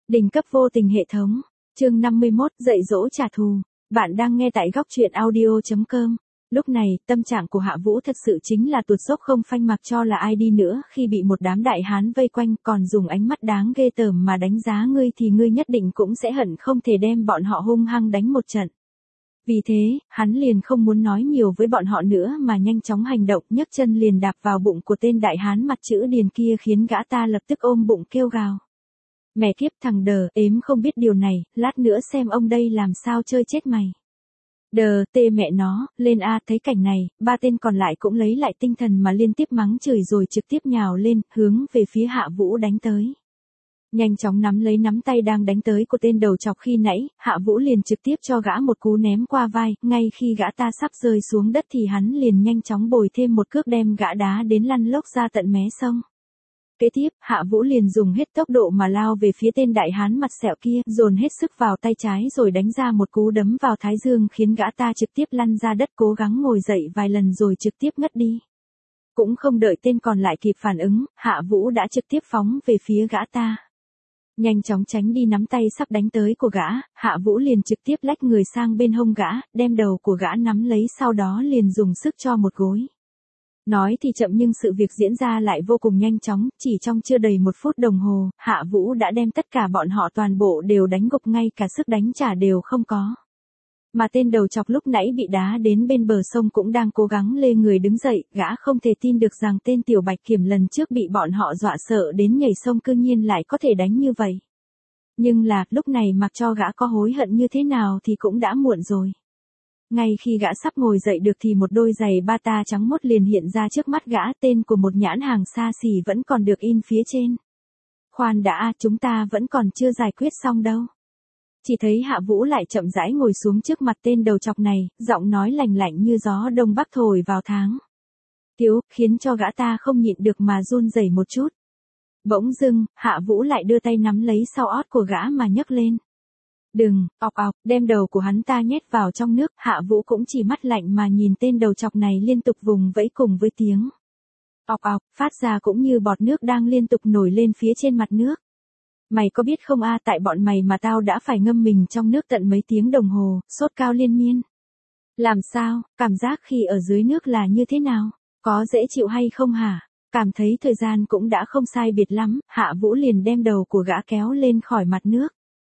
Đỉnh cấp vô tình hệ thống. Chương 51, dạy dỗ trả thù. Bạn đang nghe tại góc truyện audio.com. Lúc này, tâm trạng của Hạ Vũ thật sự chính là tuột dốc không phanh, mặc cho là ai đi nữa khi bị một đám đại hán vây quanh còn dùng ánh mắt đáng ghê tởm mà đánh giá ngươi thì ngươi nhất định cũng sẽ hận không thể đem bọn họ hung hăng đánh một trận. Vì thế, hắn liền không muốn nói nhiều với bọn họ nữa mà nhanh chóng hành động, nhấc chân liền đạp vào bụng của tên đại hán mặt chữ điền kia, khiến gã ta lập tức ôm bụng kêu gào. Mẹ kiếp, thằng đờ ếm không biết điều này, lát nữa xem ông đây làm sao chơi chết mày. Đờ tê mẹ nó, lên a. Thấy cảnh này, ba tên còn lại cũng lấy lại tinh thần mà liên tiếp mắng chửi rồi trực tiếp nhào lên, hướng về phía Hạ Vũ đánh tới. Nhanh chóng nắm lấy nắm tay đang đánh tới của tên đầu chọc khi nãy, Hạ Vũ liền trực tiếp cho gã một cú ném qua vai, ngay khi gã ta sắp rơi xuống đất thì hắn liền nhanh chóng bồi thêm một cước đem gã đá đến lăn lốc ra tận mé sông. Kế tiếp, Hạ Vũ liền dùng hết tốc độ mà lao về phía tên đại hán mặt sẹo kia, dồn hết sức vào tay trái rồi đánh ra một cú đấm vào thái dương khiến gã ta trực tiếp lăn ra đất, cố gắng ngồi dậy vài lần rồi trực tiếp ngất đi. Cũng không đợi tên còn lại kịp phản ứng, Hạ Vũ đã trực tiếp phóng về phía gã ta. Nhanh chóng tránh đi nắm tay sắp đánh tới của gã, Hạ Vũ liền trực tiếp lách người sang bên hông gã, đem đầu của gã nắm lấy, sau đó liền dùng sức cho một gối. Nói thì chậm nhưng sự việc diễn ra lại vô cùng nhanh chóng, chỉ trong chưa đầy 1 phút đồng hồ, Hạ Vũ đã đem tất cả bọn họ toàn bộ đều đánh gục, ngay cả sức đánh trả đều không có. Mà tên đầu chọc lúc nãy bị đá đến bên bờ sông cũng đang cố gắng lê người đứng dậy, gã không thể tin được rằng tên tiểu bạch kiểm lần trước bị bọn họ dọa sợ đến nhảy sông cư nhiên lại có thể đánh như vậy. Nhưng là, lúc này mặc cho gã có hối hận như thế nào thì cũng đã muộn rồi. Ngay khi gã sắp ngồi dậy được thì một đôi giày bata trắng mốt liền hiện ra trước mắt gã, tên của một nhãn hàng xa xỉ vẫn còn được in phía trên. Khoan đã, chúng ta vẫn còn chưa giải quyết xong đâu. Chỉ thấy Hạ Vũ lại chậm rãi ngồi xuống trước mặt tên đầu chọc này, giọng nói lành lạnh như gió đông bắc thổi vào tháng. Tiếu, khiến cho gã ta không nhịn được mà run rẩy một chút. Bỗng dưng, Hạ Vũ lại đưa tay nắm lấy sau ót của gã mà nhấc lên. Đừng, ọc ọc, đem đầu của hắn ta nhét vào trong nước, Hạ Vũ cũng chỉ mắt lạnh mà nhìn tên đầu chọc này liên tục vùng vẫy cùng với tiếng ọc ọc, phát ra cũng như bọt nước đang liên tục nổi lên phía trên mặt nước. Mày có biết không a, tại bọn mày mà tao đã phải ngâm mình trong nước tận mấy tiếng đồng hồ, sốt cao liên miên. Làm sao, cảm giác khi ở dưới nước là như thế nào? Có dễ chịu hay không hả? Cảm thấy thời gian cũng đã không sai biệt lắm, Hạ Vũ liền đem đầu của gã kéo lên khỏi mặt nước.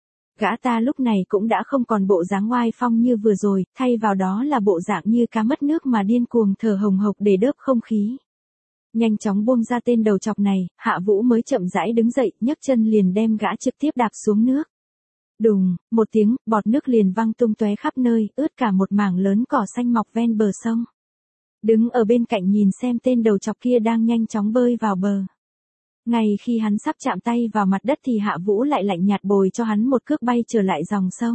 Gã ta lúc này cũng đã không còn bộ dáng oai phong như vừa rồi, thay vào đó là bộ dạng như cá mất nước mà điên cuồng thở hồng hộc để đớp không khí. Nhanh chóng buông ra tên đầu chọc này, Hạ Vũ mới chậm rãi đứng dậy, nhấc chân liền đem gã trực tiếp đạp xuống nước. Đùng, một tiếng, bọt nước liền văng tung tóe khắp nơi, ướt cả một mảng lớn cỏ xanh mọc ven bờ sông. Đứng ở bên cạnh nhìn xem tên đầu chọc kia đang nhanh chóng bơi vào bờ. Ngay khi hắn sắp chạm tay vào mặt đất thì Hạ Vũ lại lạnh nhạt bồi cho hắn một cước bay trở lại dòng sông.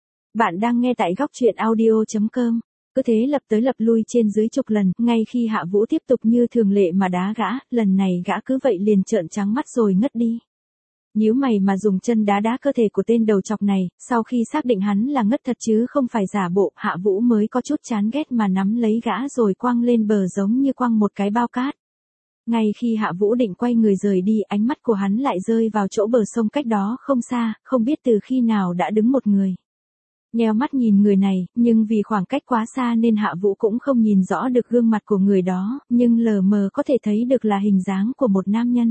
Bạn đang nghe tại góc truyện audio.com. Cứ thế lập tới lập lui trên dưới chục lần, ngay khi Hạ Vũ tiếp tục như thường lệ mà đá gã, lần này gã cứ vậy liền trợn trắng mắt rồi ngất đi. Nhíu mày mà dùng chân đá đá cơ thể của tên đầu chọc này, sau khi xác định hắn là ngất thật chứ không phải giả bộ, Hạ Vũ mới có chút chán ghét mà nắm lấy gã rồi quăng lên bờ giống như quăng một cái bao cát. Ngay khi Hạ Vũ định quay người rời đi, ánh mắt của hắn lại rơi vào chỗ bờ sông cách đó không xa, không biết từ khi nào đã đứng một người. Nheo mắt nhìn người này, nhưng vì khoảng cách quá xa nên Hạ Vũ cũng không nhìn rõ được gương mặt của người đó, nhưng lờ mờ có thể thấy được là hình dáng của một nam nhân.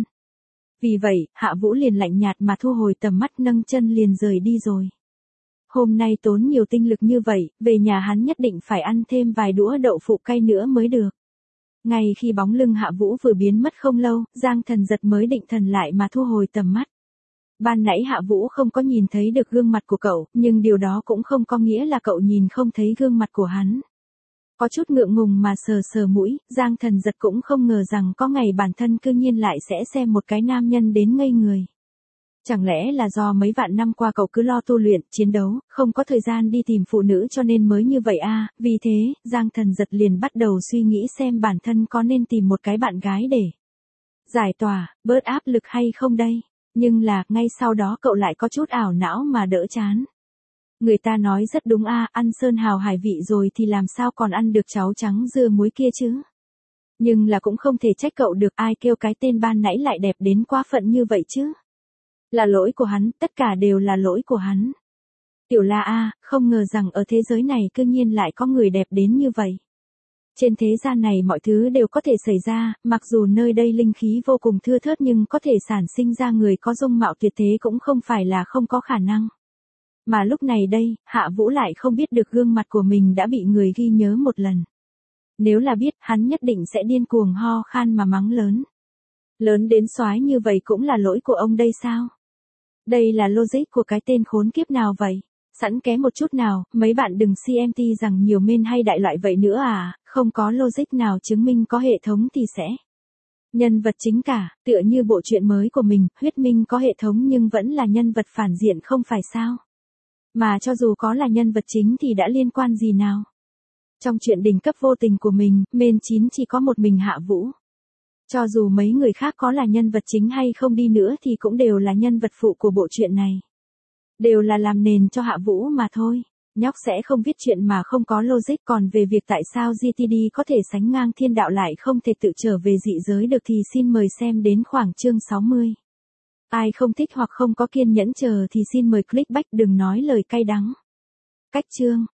Vì vậy, Hạ Vũ liền lạnh nhạt mà thu hồi tầm mắt, nâng chân liền rời đi rồi. Hôm nay tốn nhiều tinh lực như vậy, về nhà hắn nhất định phải ăn thêm vài đũa đậu phụ cay nữa mới được. Ngay khi bóng lưng Hạ Vũ vừa biến mất không lâu, Giang Thần Giật mới định thần lại mà thu hồi tầm mắt. Ban nãy Hạ Vũ không có nhìn thấy được gương mặt của cậu, nhưng điều đó cũng không có nghĩa là cậu nhìn không thấy gương mặt của hắn. Có chút ngượng ngùng mà sờ sờ mũi, Giang Thần Giật cũng không ngờ rằng có ngày bản thân cư nhiên lại sẽ xem một cái nam nhân đến ngây người. Chẳng lẽ là do mấy vạn năm qua cậu cứ lo tu luyện, chiến đấu, không có thời gian đi tìm phụ nữ cho nên mới như vậy à? Vì thế, Giang Thần Giật liền bắt đầu suy nghĩ xem bản thân có nên tìm một cái bạn gái để giải tỏa, bớt áp lực hay không đây. Nhưng là, ngay sau đó cậu lại có chút ảo não mà đỡ chán. Người ta nói rất đúng a, ăn sơn hào hải vị rồi thì làm sao còn ăn được cháo trắng dưa muối kia chứ. Nhưng là cũng không thể trách cậu được, ai kêu cái tên ban nãy lại đẹp đến quá phận như vậy chứ. Là lỗi của hắn, tất cả đều là lỗi của hắn. Tiểu La A, không ngờ rằng ở thế giới này cư nhiên lại có người đẹp đến như vậy. Trên thế gian này mọi thứ đều có thể xảy ra, mặc dù nơi đây linh khí vô cùng thưa thớt nhưng có thể sản sinh ra người có dung mạo tuyệt thế cũng không phải là không có khả năng. Mà lúc này đây, Hạ Vũ lại không biết được gương mặt của mình đã bị người ghi nhớ một lần. Nếu là biết, hắn nhất định sẽ điên cuồng ho khan mà mắng lớn. Lớn đến soái như vậy cũng là lỗi của ông đây sao? Đây là logic của cái tên khốn kiếp nào vậy? Sẵn kém một chút nào, mấy bạn đừng CMT rằng nhiều men hay đại loại vậy nữa à, không có logic nào chứng minh có hệ thống thì sẽ. Nhân vật chính cả, tựa như bộ truyện mới của mình, Huyết Minh có hệ thống nhưng vẫn là nhân vật phản diện không phải sao? Mà cho dù có là nhân vật chính thì đã liên quan gì nào? Trong chuyện đỉnh cấp vô tình của mình, men 9 chỉ có một mình Hạ Vũ. Cho dù mấy người khác có là nhân vật chính hay không đi nữa thì cũng đều là nhân vật phụ của bộ truyện này. Đều là làm nền cho Hạ Vũ mà thôi. Nhóc sẽ không viết chuyện mà không có logic, còn về việc tại sao GTD có thể sánh ngang thiên đạo lại không thể tự trở về dị giới được thì xin mời xem đến khoảng chương 60. Ai không thích hoặc không có kiên nhẫn chờ thì xin mời click back, đừng nói lời cay đắng. Cách chương